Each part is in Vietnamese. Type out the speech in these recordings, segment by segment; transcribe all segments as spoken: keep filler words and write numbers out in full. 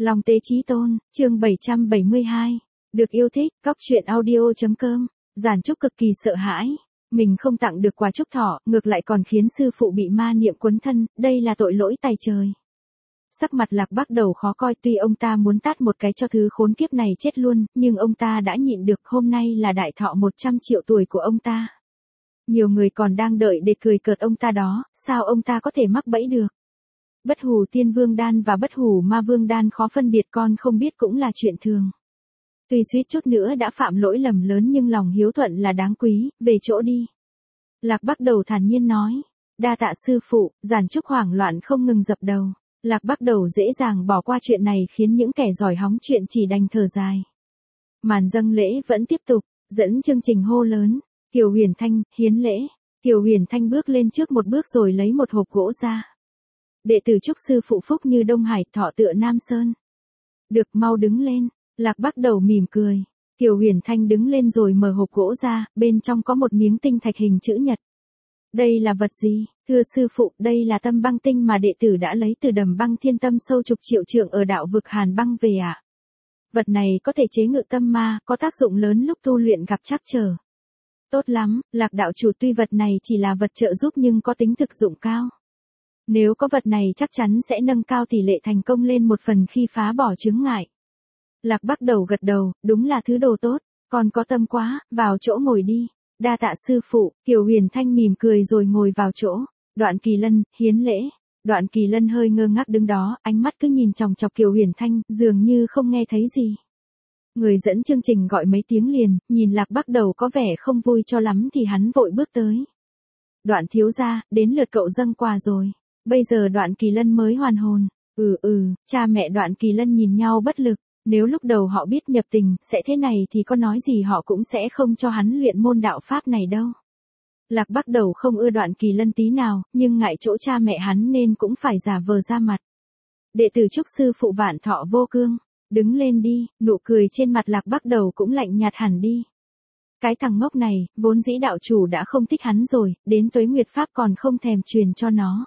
Long Tế Chí Tôn, chương bảy trăm bảy mươi hai. Được yêu thích, cóc truyện audio.com. Giản Trúc cực kỳ sợ hãi. Mình không tặng được quà chúc thọ, ngược lại còn khiến sư phụ bị ma niệm quấn thân, đây là tội lỗi tày trời. Sắc mặt Lạc Bắc Đầu khó coi, tuy ông ta muốn tát một cái cho thứ khốn kiếp này chết luôn, nhưng ông ta đã nhịn được. Hôm nay là đại thọ một trăm triệu tuổi của ông ta. Nhiều người còn đang đợi để cười cợt ông ta đó, sao ông ta có thể mắc bẫy được. Bất hủ tiên vương đan và bất hủ ma vương đan khó phân biệt, con không biết cũng là chuyện thường. Tuy suýt chút nữa đã phạm lỗi lầm lớn nhưng lòng hiếu thuận là đáng quý, về chỗ đi. Lạc Bắc Đầu thản nhiên nói. Đa tạ sư phụ. Giản Trúc hoảng loạn không ngừng dập đầu. Lạc Bắc Đầu dễ dàng bỏ qua chuyện này khiến những kẻ giỏi hóng chuyện chỉ đành thở dài. Màn dâng lễ vẫn tiếp tục, dẫn chương trình hô lớn. Kiều Huyền Thanh, hiến lễ. Kiều Huyền Thanh bước lên trước một bước rồi lấy một hộp gỗ ra. Đệ tử chúc sư phụ phúc như Đông Hải, thọ tựa Nam Sơn. Được, mau đứng lên. Lạc Bắc Đầu mỉm cười. Kiều Huyền Thanh đứng lên rồi mở hộp gỗ ra, bên trong có một miếng tinh thạch hình chữ nhật. Đây là vật gì? Thưa sư phụ, đây là tâm băng tinh mà đệ tử đã lấy từ đầm băng thiên tâm sâu chục triệu trượng ở đạo vực Hàn Băng về ạ. À? Vật này có thể chế ngự tâm ma, có tác dụng lớn lúc tu luyện gặp trắc trở. Tốt lắm, Lạc đạo chủ, tuy vật này chỉ là vật trợ giúp nhưng có tính thực dụng cao. Nếu có vật này chắc chắn sẽ nâng cao tỷ lệ thành công lên một phần khi phá bỏ chướng ngại. Lạc Bắc Đầu gật đầu, đúng là thứ đồ tốt, còn có tâm quá, vào chỗ ngồi đi. Đa tạ sư phụ. Kiều Huyền Thanh mỉm cười rồi ngồi vào chỗ. Đoạn Kỳ Lân, hiến lễ. Đoạn Kỳ Lân hơi ngơ ngác đứng đó, ánh mắt cứ nhìn chòng chọc Kiều Huyền Thanh, dường như không nghe thấy gì. Người dẫn chương trình gọi mấy tiếng liền, nhìn Lạc Bắc Đầu có vẻ không vui cho lắm thì hắn vội bước tới. Đoạn thiếu gia, đến lượt cậu dâng quà rồi. Bây giờ Đoạn Kỳ Lân mới hoàn hồn. Ừ ừ, cha mẹ Đoạn Kỳ Lân nhìn nhau bất lực. Nếu lúc đầu họ biết nhập tình sẽ thế này thì có nói gì họ cũng sẽ không cho hắn luyện môn đạo pháp này đâu. Lạc Bắc Đầu không ưa Đoạn Kỳ Lân tí nào, nhưng ngại chỗ cha mẹ hắn nên cũng phải giả vờ ra mặt. Đệ tử chúc sư phụ vạn thọ vô cương. Đứng lên đi. Nụ cười trên mặt Lạc Bắc Đầu cũng lạnh nhạt hẳn đi. Cái thằng ngốc này, vốn dĩ đạo chủ đã không thích hắn rồi, đến Tuế Nguyệt Pháp còn không thèm truyền cho nó.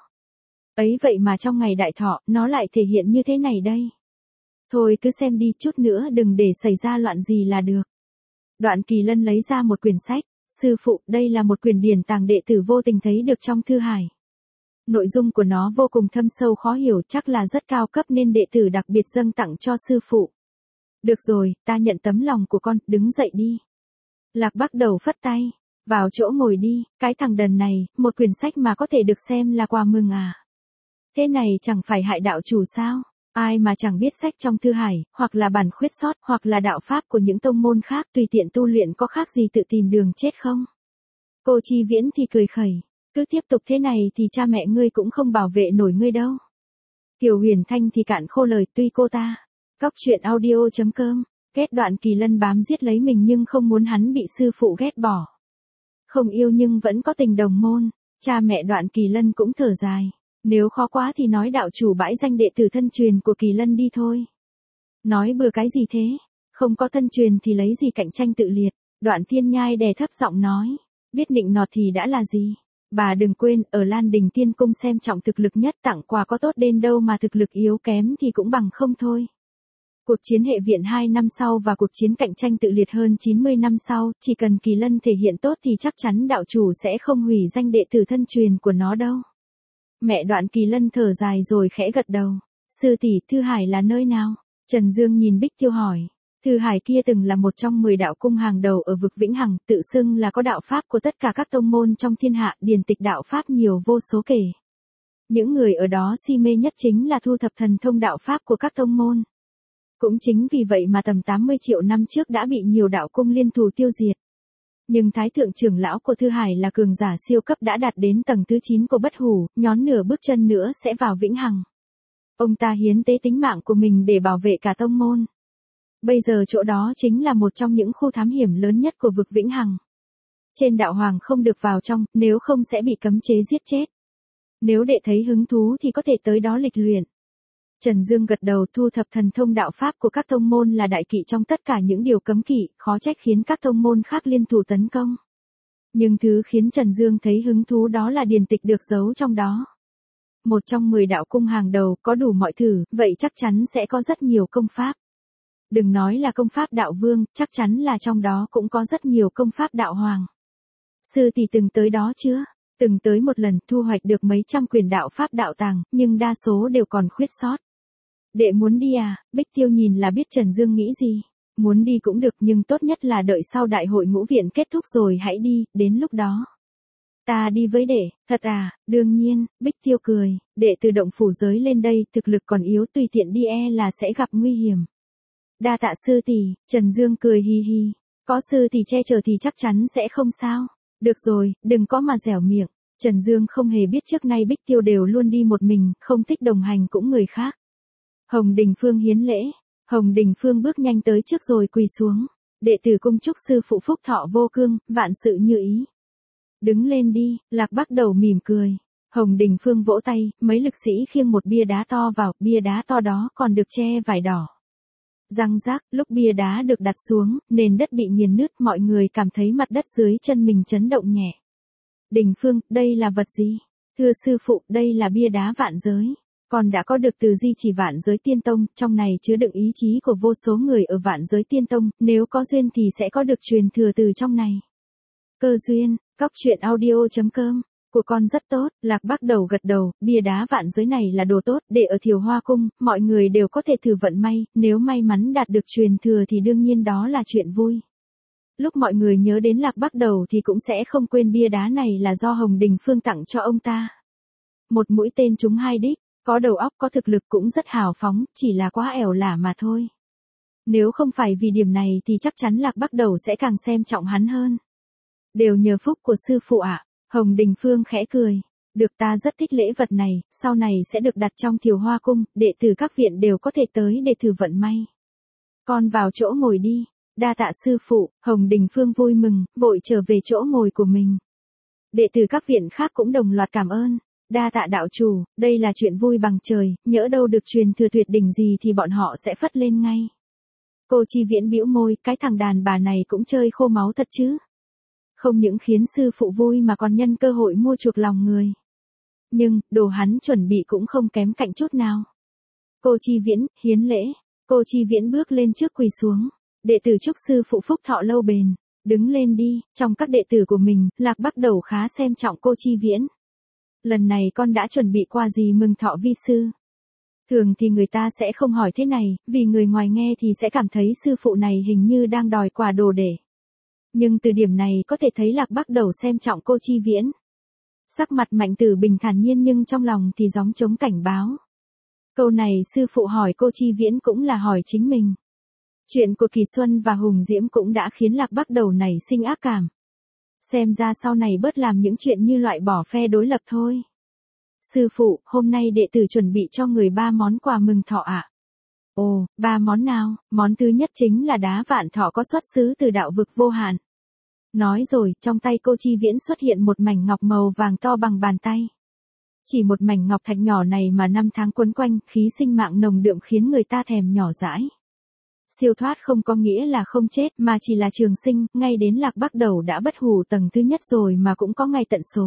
Ấy vậy mà trong ngày đại thọ, nó lại thể hiện như thế này đây. Thôi cứ xem đi, chút nữa đừng để xảy ra loạn gì là được. Đoạn Kỳ Lân lấy ra một quyển sách. Sư phụ, đây là một quyển điển tàng đệ tử vô tình thấy được trong thư hải. Nội dung của nó vô cùng thâm sâu khó hiểu, chắc là rất cao cấp nên đệ tử đặc biệt dâng tặng cho sư phụ. Được rồi, ta nhận tấm lòng của con, đứng dậy đi. Lạc Bắc Đầu phất tay. Vào chỗ ngồi đi, cái thằng đần này, một quyển sách mà có thể được xem là quà mừng à. Thế này chẳng phải hại đạo chủ sao? Ai mà chẳng biết sách trong thư hải, hoặc là bản khuyết sót, hoặc là đạo pháp của những tông môn khác tùy tiện tu luyện có khác gì tự tìm đường chết không? Cô Chi Viễn thì cười khẩy. Cứ tiếp tục thế này thì cha mẹ ngươi cũng không bảo vệ nổi ngươi đâu. Kiều Huyền Thanh thì cạn khô lời, tuy cô ta. Cóc truyện audio.com. Ghét Đoạn Kỳ Lân bám giết lấy mình nhưng không muốn hắn bị sư phụ ghét bỏ. Không yêu nhưng vẫn có tình đồng môn. Cha mẹ Đoạn Kỳ Lân cũng thở dài. Nếu khó quá thì nói đạo chủ bãi danh đệ tử thân truyền của Kỳ Lân đi thôi. Nói bừa cái gì thế? Không có thân truyền thì lấy gì cạnh tranh tự liệt. Đoạn Thiên Nhai đè thấp giọng nói. Biết nịnh nọt thì đã là gì? Bà đừng quên, ở Lan Đình Tiên Cung xem trọng thực lực nhất, tặng quà có tốt đến đâu mà thực lực yếu kém thì cũng bằng không thôi. Cuộc chiến hệ viện hai năm sau và cuộc chiến cạnh tranh tự liệt hơn chín mươi năm sau, chỉ cần Kỳ Lân thể hiện tốt thì chắc chắn đạo chủ sẽ không hủy danh đệ tử thân truyền của nó đâu. Mẹ Đoạn Kỳ Lân thở dài rồi khẽ gật đầu. Sư tỷ, Thư Hải là nơi nào? Trần Dương nhìn Bích Tiêu hỏi. Thư Hải kia từng là một trong mười đạo cung hàng đầu ở vực Vĩnh Hằng, tự xưng là có đạo pháp của tất cả các tông môn trong thiên hạ, điển tịch đạo pháp nhiều vô số kể. Những người ở đó si mê nhất chính là thu thập thần thông đạo pháp của các tông môn. Cũng chính vì vậy mà tầm tám mươi triệu năm trước đã bị nhiều đạo cung liên thủ tiêu diệt. Nhưng Thái thượng trưởng lão của Thư Hải là cường giả siêu cấp đã đạt đến tầng thứ chín của bất hủ, nhón nửa bước chân nữa sẽ vào Vĩnh Hằng. Ông ta hiến tế tính mạng của mình để bảo vệ cả tông môn. Bây giờ chỗ đó chính là một trong những khu thám hiểm lớn nhất của vực Vĩnh Hằng. Trên đạo hoàng không được vào trong, nếu không sẽ bị cấm chế giết chết. Nếu đệ thấy hứng thú thì có thể tới đó lịch luyện. Trần Dương gật đầu. Thu thập thần thông đạo pháp của các tông môn là đại kỵ trong tất cả những điều cấm kỵ, khó trách khiến các tông môn khác liên thủ tấn công. Nhưng thứ khiến Trần Dương thấy hứng thú đó là điển tịch được giấu trong đó. Một trong mười đạo cung hàng đầu, có đủ mọi thử, vậy chắc chắn sẽ có rất nhiều công pháp. Đừng nói là công pháp đạo vương, chắc chắn là trong đó cũng có rất nhiều công pháp đạo hoàng. Sư tỷ từng tới đó chưa? Từng tới một lần, thu hoạch được mấy trăm quyền đạo pháp đạo tàng, nhưng đa số đều còn khuyết sót. Đệ muốn đi à? Bích Tiêu nhìn là biết Trần Dương nghĩ gì. Muốn đi cũng được nhưng tốt nhất là đợi sau đại hội ngũ viện kết thúc rồi hãy đi, đến lúc đó. Ta đi với đệ, thật à? Đương nhiên, Bích Tiêu cười, đệ từ động phủ giới lên đây, thực lực còn yếu, tùy tiện đi e là sẽ gặp nguy hiểm. Đa tạ sư tỷ, Trần Dương cười hi hi, có sư tỷ che chở thì chắc chắn sẽ không sao. Được rồi, đừng có mà dẻo miệng. Trần Dương không hề biết trước nay Bích Tiêu đều luôn đi một mình, không thích đồng hành cũng người khác. Hồng Đình Phương hiến lễ. Hồng Đình Phương bước nhanh tới trước rồi quỳ xuống. Đệ tử cung chúc sư phụ phúc thọ vô cương, vạn sự như ý. Đứng lên đi, Lạc Bắc Đầu mỉm cười. Hồng Đình Phương vỗ tay, mấy lực sĩ khiêng một bia đá to vào, bia đá to đó còn được che vải đỏ. Răng rác, lúc bia đá được đặt xuống, nền đất bị nghiền nứt, mọi người cảm thấy mặt đất dưới chân mình chấn động nhẹ. Đình Phương, đây là vật gì? Thưa sư phụ, đây là bia đá vạn giới. Còn đã có được từ di chỉ vạn giới tiên tông, trong này chứa đựng ý chí của vô số người ở vạn giới tiên tông, nếu có duyên thì sẽ có được truyền thừa từ trong này. Cơ duyên, cóc truyện audio chấm com. Của con rất tốt, Lạc Bắc Đầu gật đầu, bia đá vạn giới này là đồ tốt, để ở Thiều Hoa Cung, mọi người đều có thể thử vận may, nếu may mắn đạt được truyền thừa thì đương nhiên đó là chuyện vui. Lúc mọi người nhớ đến Lạc Bắc Đầu thì cũng sẽ không quên bia đá này là do Hồng Đình Phương tặng cho ông ta. Một mũi tên trúng hai đích, có đầu óc có thực lực cũng rất hào phóng, chỉ là quá ẻo lả mà thôi. Nếu không phải vì điểm này thì chắc chắn Lạc Bắc Đầu sẽ càng xem trọng hắn hơn. Đều nhờ phúc của sư phụ ạ. Hồng Đình Phương khẽ cười. Được, ta rất thích lễ vật này, sau này sẽ được đặt trong Thiều Hoa Cung, đệ tử các viện đều có thể tới để thử vận may. Con vào chỗ ngồi đi. Đa tạ sư phụ, Hồng Đình Phương vui mừng, vội trở về chỗ ngồi của mình. Đệ tử các viện khác cũng đồng loạt cảm ơn. Đa tạ đạo chủ, đây là chuyện vui bằng trời, nhỡ đâu được truyền thừa tuyệt đỉnh gì thì bọn họ sẽ phất lên ngay. Cô Chi Viễn bĩu môi, cái thằng đàn bà này cũng chơi khô máu thật chứ. Không những khiến sư phụ vui mà còn nhân cơ hội mua chuộc lòng người. Nhưng, đồ hắn chuẩn bị cũng không kém cạnh chút nào. Cô Chi Viễn, hiến lễ. Cô Chi Viễn bước lên trước quỳ xuống. Đệ tử chúc sư phụ phúc thọ lâu bền. Đứng lên đi, trong các đệ tử của mình, Lạc Bắc Đầu khá xem trọng cô Chi Viễn. Lần này con đã chuẩn bị quà gì mừng thọ vi sư? Thường thì người ta sẽ không hỏi thế này, vì người ngoài nghe thì sẽ cảm thấy sư phụ này hình như đang đòi quà đồ để. Nhưng từ điểm này có thể thấy Lạc Bắc Đầu xem trọng cô Chi Viễn. Sắc mặt Mạnh Tử Bình thản nhiên nhưng trong lòng thì gióng trống cảnh báo. Câu này sư phụ hỏi cô Chi Viễn cũng là hỏi chính mình. Chuyện của Kỳ Xuân và Hùng Diễm cũng đã khiến Lạc Bắc Đầu này sinh ác cảm. Xem ra sau này bớt làm những chuyện như loại bỏ phe đối lập thôi. Sư phụ, hôm nay đệ tử chuẩn bị cho người ba món quà mừng thọ ạ. À? Ồ, ba món nào? Món thứ nhất chính là đá vạn thọ có xuất xứ từ đạo vực vô hạn. Nói rồi, trong tay cô Chi Viễn xuất hiện một mảnh ngọc màu vàng to bằng bàn tay. Chỉ một mảnh ngọc thạch nhỏ này mà năm tháng quấn quanh, khí sinh mạng nồng đượm khiến người ta thèm nhỏ dãi. Siêu thoát không có nghĩa là không chết mà chỉ là trường sinh, ngay đến Lạc Bắc Đầu đã bất hủ tầng thứ nhất rồi mà cũng có ngày tận số.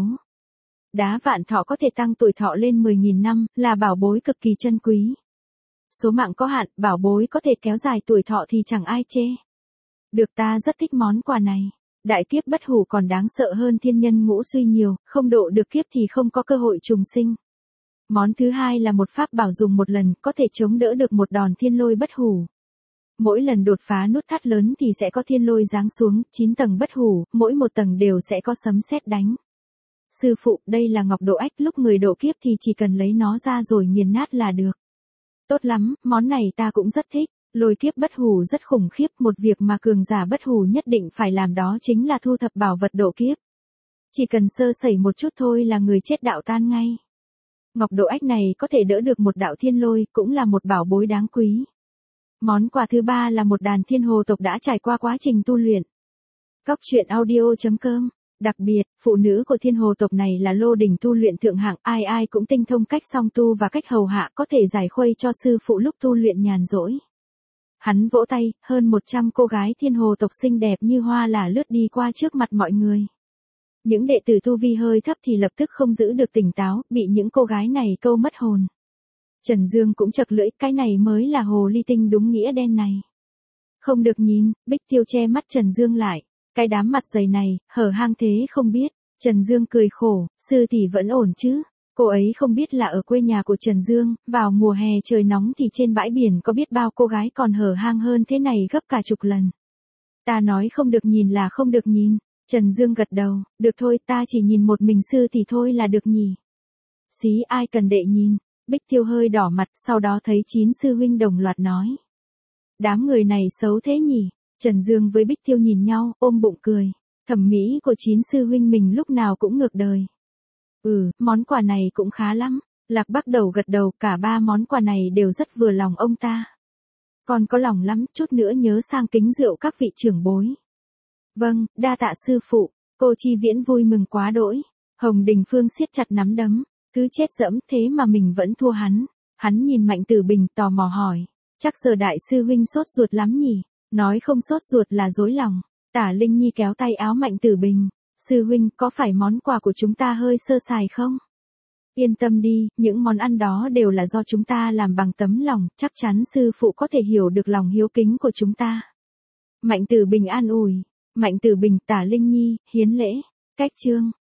Đá vạn thọ có thể tăng tuổi thọ lên mười nghìn năm, là bảo bối cực kỳ chân quý. Số mạng có hạn, bảo bối có thể kéo dài tuổi thọ thì chẳng ai chê. Được, ta rất thích món quà này. Đại kiếp bất hủ còn đáng sợ hơn thiên nhân ngũ suy nhiều, không độ được kiếp thì không có cơ hội trùng sinh. Món thứ hai là một pháp bảo dùng một lần, có thể chống đỡ được một đòn thiên lôi bất hủ. Mỗi lần đột phá nút thắt lớn thì sẽ có thiên lôi giáng xuống, chín tầng bất hủ, mỗi một tầng đều sẽ có sấm sét đánh. Sư phụ, đây là ngọc độ ách, lúc người độ kiếp thì chỉ cần lấy nó ra rồi nghiền nát là được. Tốt lắm, món này ta cũng rất thích. Lôi kiếp bất hủ rất khủng khiếp, một việc mà cường giả bất hủ nhất định phải làm đó chính là thu thập bảo vật độ kiếp. Chỉ cần sơ sẩy một chút thôi là người chết đạo tan ngay. Ngọc độ ách này có thể đỡ được một đạo thiên lôi, cũng là một bảo bối đáng quý. Món quà thứ ba là một đàn thiên hồ tộc đã trải qua quá trình tu luyện. Cóc truyện audio chấm com. Đặc biệt, phụ nữ của thiên hồ tộc này là lô đỉnh tu luyện thượng hạng, ai ai cũng tinh thông cách song tu và cách hầu hạ, có thể giải khuây cho sư phụ lúc tu luyện nhàn rỗi. Hắn vỗ tay, hơn một trăm cô gái thiên hồ tộc xinh đẹp như hoa là lướt đi qua trước mặt mọi người. Những đệ tử tu vi hơi thấp thì lập tức không giữ được tỉnh táo, bị những cô gái này câu mất hồn. Trần Dương cũng chật lưỡi, cái này mới là hồ ly tinh đúng nghĩa đen này. Không được nhìn, Bích Tiêu che mắt Trần Dương lại. Cái đám mặt dày này, hở hang thế không biết. Trần Dương cười khổ, sư tỷ vẫn ổn chứ. Cô ấy không biết là ở quê nhà của Trần Dương, vào mùa hè trời nóng thì trên bãi biển có biết bao cô gái còn hở hang hơn thế này gấp cả chục lần. Ta nói không được nhìn là không được nhìn. Trần Dương gật đầu, được thôi, ta chỉ nhìn một mình sư tỷ thôi là được nhỉ. Xí, ai cần đệ nhìn. Bích Tiêu hơi đỏ mặt, sau đó thấy chín sư huynh đồng loạt nói. Đám người này xấu thế nhỉ. Trần Dương với Bích Tiêu nhìn nhau, ôm bụng cười. Thẩm mỹ của chín sư huynh mình lúc nào cũng ngược đời. Ừ, món quà này cũng khá lắm. Lạc Bắc đầu gật đầu, cả ba món quà này đều rất vừa lòng ông ta. Còn có lòng lắm, chút nữa nhớ sang kính rượu các vị trưởng bối. Vâng, đa tạ sư phụ. Cô Chi Viễn vui mừng quá đỗi. Hồng Đình Phương siết chặt nắm đấm. Cứ chết dẫm thế mà mình vẫn thua hắn. Hắn nhìn Mạnh Tử Bình tò mò hỏi. Chắc giờ đại sư huynh sốt ruột lắm nhỉ. Nói không sốt ruột là dối lòng. Tả Linh Nhi kéo tay áo Mạnh Tử Bình. Sư huynh, có phải món quà của chúng ta hơi sơ sài không? Yên tâm đi, những món ăn đó đều là do chúng ta làm bằng tấm lòng, chắc chắn sư phụ có thể hiểu được lòng hiếu kính của chúng ta. Mạnh Tử Bình an ủi. Mạnh Tử Bình, Tả Linh Nhi, hiến lễ. Cách chương.